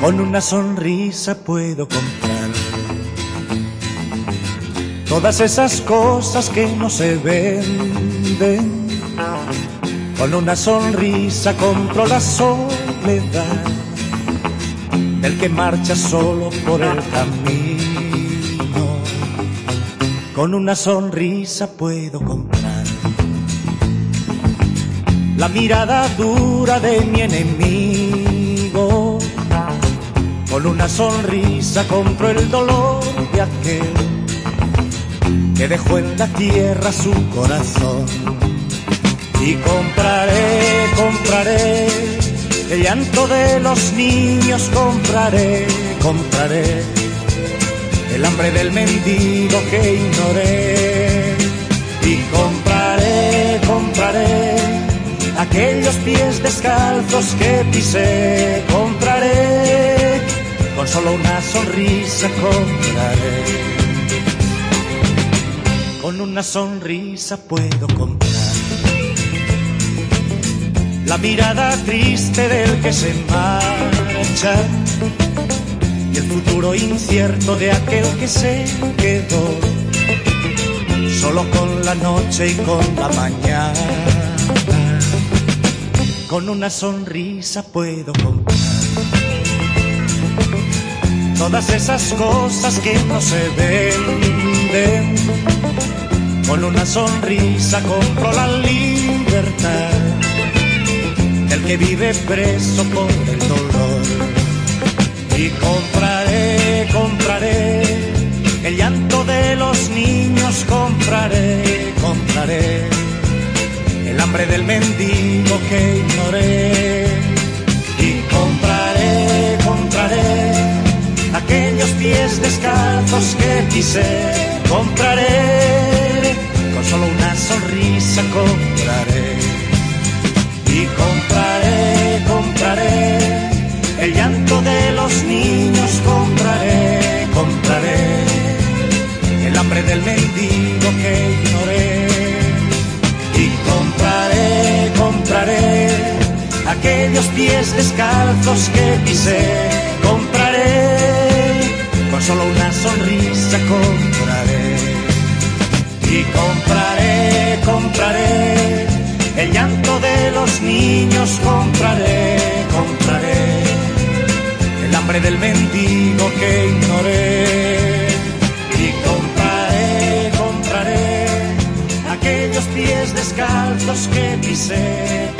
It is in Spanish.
Con una sonrisa puedo comprar todas esas cosas que no se venden. Con una sonrisa compro la soledad del que marcha solo por el camino. Con una sonrisa puedo comprar la mirada dura de mi enemigo. Con una sonrisa compro el dolor de aquel que dejó en la tierra su corazón. Y compraré el llanto de los niños, compraré el hambre del mendigo que ignoré. Y compraré aquellos pies descalzos que pisé, compraré, con solo una sonrisa compraré. Con una sonrisa puedo comprar la mirada triste del que se marcha y el futuro incierto de aquel que se quedó solo con la noche y con la mañana. Con una sonrisa puedo comprar todas esas cosas que no se venden. Con una sonrisa compro la libertad del que vive preso por el dolor. Y compraré el llanto de los niños, compraré el hambre del mendigo que ignoré. Y compraré aquellos pies descalzos que pisé, compraré, con solo una sonrisa compraré. Y compraré el llanto de los niños, compraré el hambre del mendigo que ignoré. Y compraré aquellos pies descalzos que pisé, compraré, con solo una sonrisa compraré. Y compraré el llanto de los niños, compraré el hambre del mendigo que ignoré. Y compraré aquellos pies descalzos que pisé,